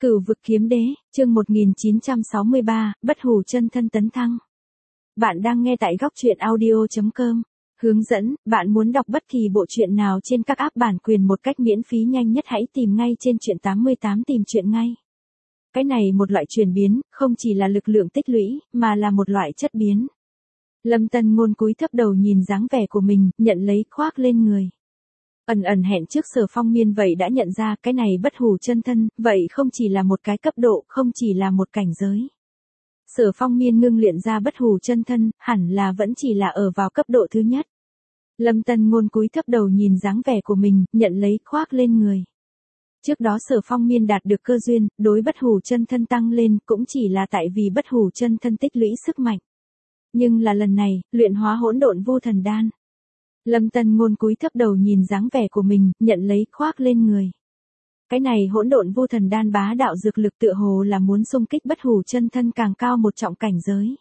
Cửu vực kiếm đế, chương 1963, bất hủ chân thân tấn thăng. Bạn đang nghe tại góc truyện audio.com. Hướng dẫn, bạn muốn đọc bất kỳ bộ truyện nào trên các app bản quyền một cách miễn phí nhanh nhất hãy tìm ngay trên truyện 88 tìm truyện ngay. Cái này một loại chuyển biến, không chỉ là lực lượng tích lũy, mà là một loại chất biến. Lâm Tân Ngôn cúi thấp đầu nhìn dáng vẻ của mình, nhận lấy khoác lên người. Ẩn ẩn hẹn trước Sở Phong Miên vậy đã nhận ra cái này bất hủ chân thân, vậy không chỉ là một cái cấp độ, không chỉ là một cảnh giới. Sở Phong Miên ngưng luyện ra bất hủ chân thân, hẳn là vẫn chỉ là ở vào cấp độ thứ nhất. Lâm Tân Ngôn cúi thấp đầu nhìn dáng vẻ của mình, nhận lấy khoác lên người. Trước đó Sở Phong Miên đạt được cơ duyên, đối bất hủ chân thân tăng lên cũng chỉ là tại vì bất hủ chân thân tích lũy sức mạnh. Nhưng là lần này, luyện hóa hỗn độn vô thần đan. Lâm Tân Ngôn cúi thấp đầu nhìn dáng vẻ của mình, nhận lấy khoác lên người. Cái này hỗn độn vô thần đan bá đạo dược lực tựa hồ là muốn xung kích bất hủ chân thân càng cao một trọng cảnh giới.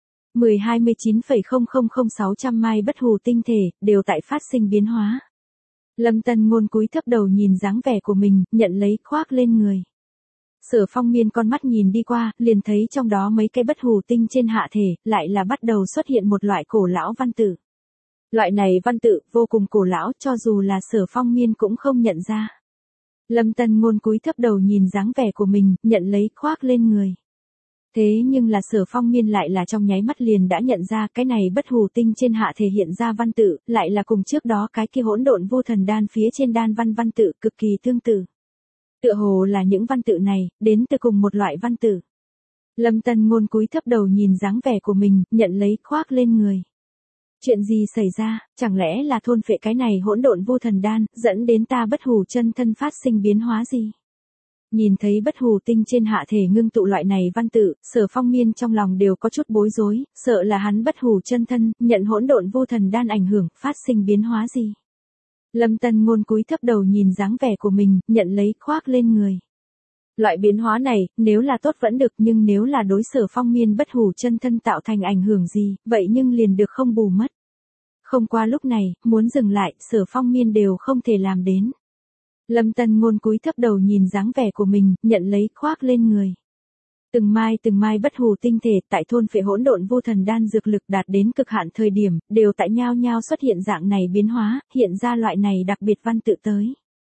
10-29,000600 mai bất hủ tinh thể, đều tại phát sinh biến hóa. Lâm Tân Ngôn cúi thấp đầu nhìn dáng vẻ của mình, nhận lấy khoác lên người. Sở Phong Miên con mắt nhìn đi qua, liền thấy trong đó mấy cái bất hủ tinh trên hạ thể, lại là bắt đầu xuất hiện một loại cổ lão văn tự. Loại này văn tự, vô cùng cổ lão, cho dù là Sở Phong Miên cũng không nhận ra. Lâm Tân Ngôn cúi thấp đầu nhìn dáng vẻ của mình, nhận lấy khoác lên người. Thế nhưng là Sở Phong Miên lại là trong nháy mắt liền đã nhận ra cái này bất hủ tinh trên hạ thể hiện ra văn tự, lại là cùng trước đó cái kia hỗn độn vô thần đan phía trên đan văn tự cực kỳ tương tự. Tựa hồ là những văn tự này, đến từ cùng một loại văn tự. Lâm Tân Ngôn cúi thấp đầu nhìn dáng vẻ của mình, nhận lấy khoác lên người. Chuyện gì xảy ra, chẳng lẽ là thôn phệ cái này hỗn độn vô thần đan, dẫn đến ta bất hủ chân thân phát sinh biến hóa gì? Nhìn thấy bất hủ tinh trên hạ thể ngưng tụ loại này văn tự, Sở Phong Miên trong lòng đều có chút bối rối, sợ là hắn bất hủ chân thân, nhận hỗn độn vô thần đan ảnh hưởng, phát sinh biến hóa gì? Lâm Tân Ngôn cúi thấp đầu nhìn dáng vẻ của mình, nhận lấy khoác lên người. Loại biến hóa này, nếu là tốt vẫn được nhưng nếu là đối Sở Phong Miên bất hủ chân thân tạo thành ảnh hưởng gì, vậy nhưng liền được không bù mất. Không qua lúc này, muốn dừng lại, Sở Phong Miên đều không thể làm đến. Lâm Tân Ngôn cúi thấp đầu nhìn dáng vẻ của mình, nhận lấy khoác lên người. Từng mai bất hủ tinh thể tại thôn phệ hỗn độn vô thần đan dược lực đạt đến cực hạn thời điểm, đều tại nhau nhau xuất hiện dạng này biến hóa, hiện ra loại này đặc biệt văn tự tới.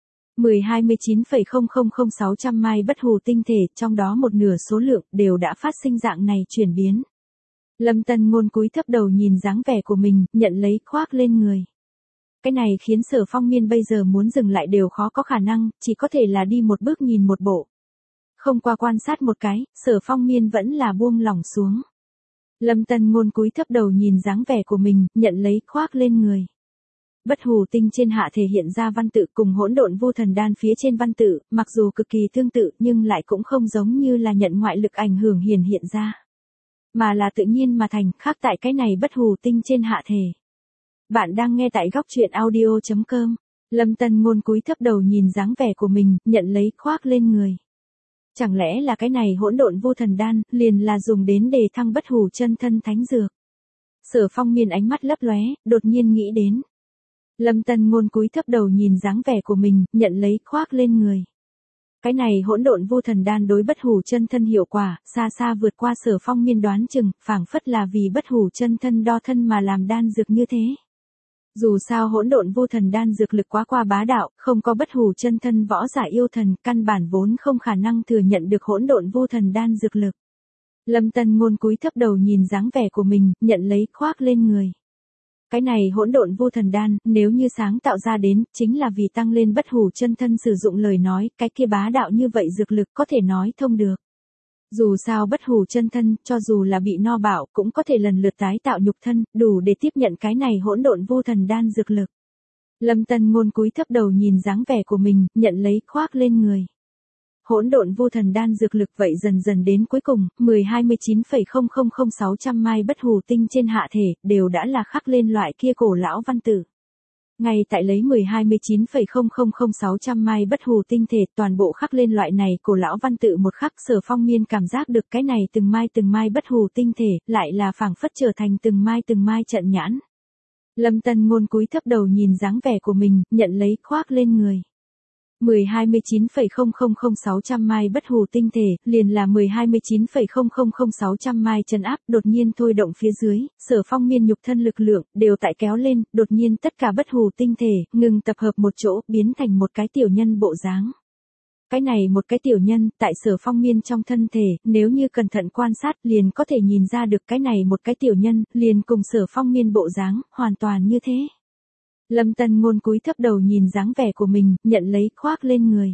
10-29,000600 mai bất hủ tinh thể, trong đó một nửa số lượng, đều đã phát sinh dạng này chuyển biến. Lâm Tân Ngôn cúi thấp đầu nhìn dáng vẻ của mình, nhận lấy khoác lên người. Cái này khiến Sở Phong Miên bây giờ muốn dừng lại đều khó có khả năng, chỉ có thể là đi một bước nhìn một bộ. Không qua quan sát một cái, Sở Phong Miên vẫn là buông lỏng xuống. Lâm Tân Ngôn cúi thấp đầu nhìn dáng vẻ của mình, nhận lấy khoác lên người. Bất hủ tinh trên hạ thể hiện ra văn tự cùng hỗn độn vô thần đan phía trên văn tự, mặc dù cực kỳ tương tự nhưng lại cũng không giống như là nhận ngoại lực ảnh hưởng hiện ra. Mà là tự nhiên mà thành, khác tại cái này bất hủ tinh trên hạ thể. Bạn đang nghe tại góc truyện audio.com. Lâm Tân Ngôn cúi thấp đầu nhìn dáng vẻ của mình, nhận lấy khoác lên người. Chẳng lẽ là cái này hỗn độn vô thần đan, liền là dùng đến để thăng bất hủ chân thân thánh dược. Sở Phong Miên ánh mắt lấp lóe, đột nhiên nghĩ đến. Lâm Tân Ngôn cúi thấp đầu nhìn dáng vẻ của mình, nhận lấy khoác lên người. Cái này hỗn độn vô thần đan đối bất hủ chân thân hiệu quả, xa xa vượt qua Sở Phong Miên đoán chừng, phảng phất là vì bất hủ chân thân đo thân mà làm đan dược như thế. Dù sao hỗn độn vô thần đan dược lực quá qua bá đạo, không có bất hủ chân thân võ giả yêu thần, căn bản vốn không khả năng thừa nhận được hỗn độn vô thần đan dược lực. Lâm Tân Ngôn cúi thấp đầu nhìn dáng vẻ của mình, nhận lấy khoác lên người. Cái này hỗn độn vô thần đan, nếu như sáng tạo ra đến, chính là vì tăng lên bất hủ chân thân sử dụng lời nói, cái kia bá đạo như vậy dược lực có thể nói thông được. Dù sao bất hủ chân thân, cho dù là bị no bạo, cũng có thể lần lượt tái tạo nhục thân, đủ để tiếp nhận cái này hỗn độn vô thần đan dược lực. Lâm Tân Ngôn cúi thấp đầu nhìn dáng vẻ của mình, nhận lấy khoác lên người. Hỗn độn vô thần đan dược lực vậy dần dần đến cuối cùng, 10-29,000600 mai bất hủ tinh trên hạ thể, đều đã là khắc lên loại kia cổ lão văn tự. Ngay tại lấy 10-29,000600 mai bất hủ tinh thể, toàn bộ khắc lên loại này cổ lão văn tự một khắc, Sở Phong Miên cảm giác được cái này từng mai bất hủ tinh thể, lại là phảng phất trở thành từng mai trận nhãn. Lâm Tân Ngôn cúi thấp đầu nhìn dáng vẻ của mình, nhận lấy khoác lên người. 10-29,000600 mai bất hủ tinh thể, liền là 10-29,000600 mai chân áp, đột nhiên thôi động phía dưới, Sở Phong Miên nhục thân lực lượng, đều tại kéo lên, đột nhiên tất cả bất hủ tinh thể, ngừng tập hợp một chỗ, biến thành một cái tiểu nhân bộ dáng. Cái này một cái tiểu nhân, tại Sở Phong Miên trong thân thể, nếu như cẩn thận quan sát, liền có thể nhìn ra được cái này một cái tiểu nhân, liền cùng Sở Phong Miên bộ dáng, hoàn toàn như thế. Lâm Tân Ngôn cúi thấp đầu nhìn dáng vẻ của mình, nhận lấy khoác lên người.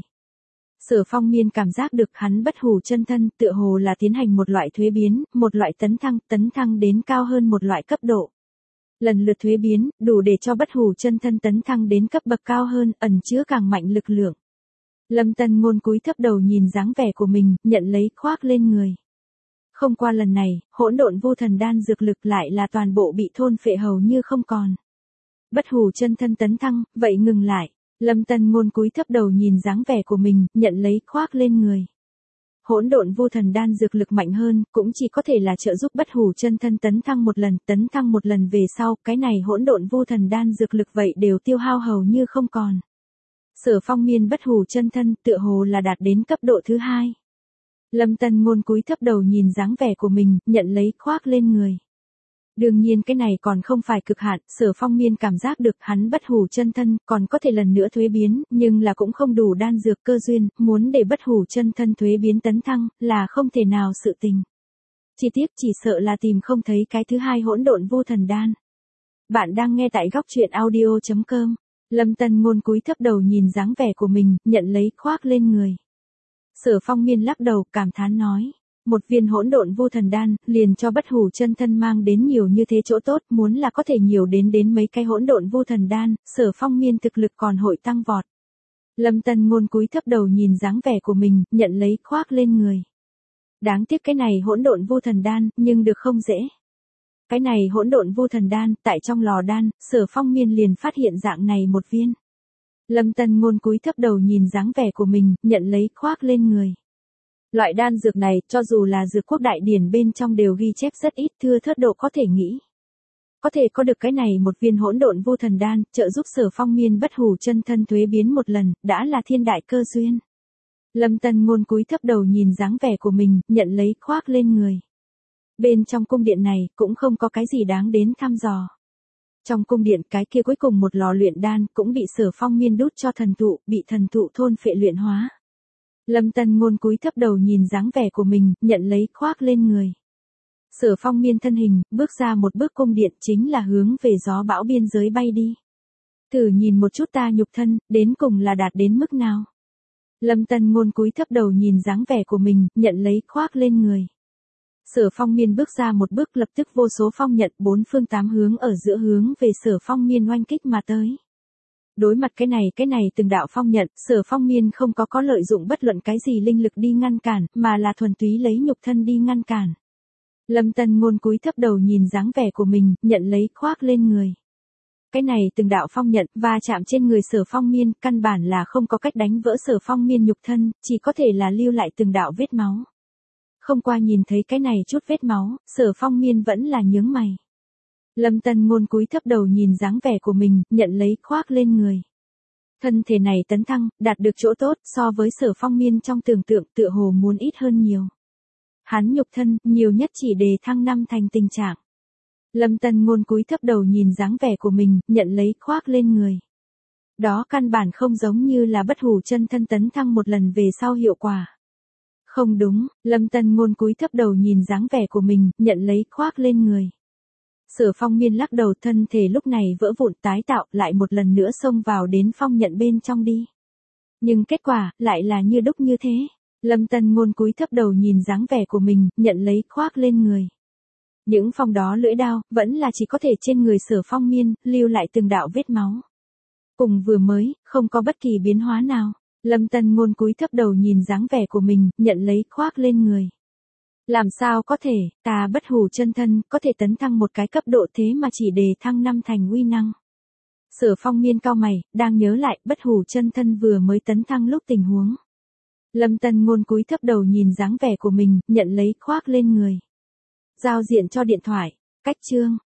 Sở Phong Miên cảm giác được hắn bất hủ chân thân, tựa hồ là tiến hành một loại thuế biến, một loại tấn thăng đến cao hơn một loại cấp độ. Lần lượt thuế biến, đủ để cho bất hủ chân thân tấn thăng đến cấp bậc cao hơn, ẩn chứa càng mạnh lực lượng. Lâm Tân Ngôn cúi thấp đầu nhìn dáng vẻ của mình, nhận lấy khoác lên người. Không qua lần này, hỗn độn vô thần đan dược lực lại là toàn bộ bị thôn phệ hầu như không còn. Bất hủ chân thân tấn thăng, vậy ngừng lại. Lâm Tân Ngôn cúi thấp đầu nhìn dáng vẻ của mình, nhận lấy khoác lên người. Hỗn độn vô thần đan dược lực mạnh hơn, cũng chỉ có thể là trợ giúp bất hủ chân thân tấn thăng một lần về sau, cái này hỗn độn vô thần đan dược lực vậy đều tiêu hao hầu như không còn. Sở Phong Miên bất hủ chân thân, tựa hồ là đạt đến cấp độ thứ 2. Lâm Tân Ngôn cúi thấp đầu nhìn dáng vẻ của mình, nhận lấy khoác lên người. Đương nhiên cái này còn không phải cực hạn, Sở Phong Miên cảm giác được hắn bất hủ chân thân, còn có thể lần nữa thuế biến, nhưng là cũng không đủ đan dược cơ duyên, muốn để bất hủ chân thân thuế biến tấn thăng, là không thể nào sự tình. Chi tiết chỉ sợ là tìm không thấy cái thứ 2 hỗn độn vô thần đan. Bạn đang nghe tại góc truyện audio.com. Lâm Tân Ngôn cúi thấp đầu nhìn dáng vẻ của mình, nhận lấy khoác lên người. Sở Phong Miên lắc đầu, cảm thán nói. Một viên hỗn độn vô thần đan, liền cho bất hủ chân thân mang đến nhiều như thế chỗ tốt, muốn là có thể nhiều đến mấy cái hỗn độn vô thần đan, Sở Phong Miên thực lực còn hội tăng vọt. Lâm Tân Ngôn cúi thấp đầu nhìn dáng vẻ của mình, nhận lấy khoác lên người. Đáng tiếc cái này hỗn độn vô thần đan, nhưng được không dễ. Cái này hỗn độn vô thần đan, tại trong lò đan, Sở Phong Miên liền phát hiện dạng này một viên. Lâm Tân Ngôn cúi thấp đầu nhìn dáng vẻ của mình, nhận lấy khoác lên người. Loại đan dược này, cho dù là dược quốc đại điển bên trong đều ghi chép rất ít, thưa thớt độ có thể nghĩ. Có thể có được cái này một viên hỗn độn vô thần đan, trợ giúp Sở Phong Miên bất hủ chân thân thuế biến một lần, đã là thiên đại cơ duyên. Lâm Tân Ngôn cúi thấp đầu nhìn dáng vẻ của mình, nhận lấy khoác lên người. Bên trong cung điện này, cũng không có cái gì đáng đến thăm dò. Trong cung điện cái kia cuối cùng một lò luyện đan, cũng bị Sở Phong Miên đút cho thần thụ, bị thần thụ thôn phệ luyện hóa. Lâm Tân Ngôn cúi thấp đầu nhìn dáng vẻ của mình, nhận lấy khoác lên người. Sở Phong Miên thân hình, bước ra một bước cung điện chính là hướng về gió bão biên giới bay đi. Thử nhìn một chút ta nhục thân, đến cùng là đạt đến mức nào. Lâm Tân Ngôn cúi thấp đầu nhìn dáng vẻ của mình, nhận lấy khoác lên người. Sở Phong Miên bước ra một bước lập tức vô số phong nhận 4 phương 8 hướng ở giữa hướng về Sở Phong Miên oanh kích mà tới. Đối mặt cái này từng đạo phong nhận, Sở Phong Miên không có lợi dụng bất luận cái gì linh lực đi ngăn cản, mà là thuần túy lấy nhục thân đi ngăn cản. Lâm Tân Ngôn cúi thấp đầu nhìn dáng vẻ của mình, nhận lấy khoác lên người. Cái này từng đạo phong nhận, va chạm trên người Sở Phong Miên, căn bản là không có cách đánh vỡ Sở Phong Miên nhục thân, chỉ có thể là lưu lại từng đạo vết máu. Không qua nhìn thấy cái này chút vết máu, Sở Phong Miên vẫn là nhướng mày. Lâm Tân Ngôn cúi thấp đầu nhìn dáng vẻ của mình, nhận lấy khoác lên người. Thân thể này tấn thăng, đạt được chỗ tốt, so với Sở Phong Miên trong tưởng tượng tựa hồ muốn ít hơn nhiều. Hắn nhục thân, nhiều nhất chỉ đề thăng 5 thành tình trạng. Lâm Tân Ngôn cúi thấp đầu nhìn dáng vẻ của mình, nhận lấy khoác lên người. Đó căn bản không giống như là bất hủ chân thân tấn thăng một lần về sau hiệu quả. Không đúng, Lâm Tân Ngôn cúi thấp đầu nhìn dáng vẻ của mình, nhận lấy khoác lên người. Sở Phong Miên lắc đầu, thân thể lúc này vỡ vụn tái tạo, lại một lần nữa xông vào đến phong nhận bên trong đi. Nhưng kết quả, lại là như đúc như thế. Lâm Tân Ngôn cúi thấp đầu nhìn dáng vẻ của mình, nhận lấy khoác lên người. Những phong đó lưỡi đao, vẫn là chỉ có thể trên người Sở Phong Miên, lưu lại từng đạo vết máu. Cùng vừa mới, không có bất kỳ biến hóa nào. Lâm Tân Ngôn cúi thấp đầu nhìn dáng vẻ của mình, nhận lấy khoác lên người. Làm sao có thể, ta bất hủ chân thân, có thể tấn thăng một cái cấp độ thế mà chỉ đề thăng 5 thành uy năng. Sở Phong Miên cau mày, đang nhớ lại bất hủ chân thân vừa mới tấn thăng lúc tình huống. Lâm Tân Ngôn cúi thấp đầu nhìn dáng vẻ của mình, nhận lấy khoác lên người. Giao diện cho điện thoại, cách chương.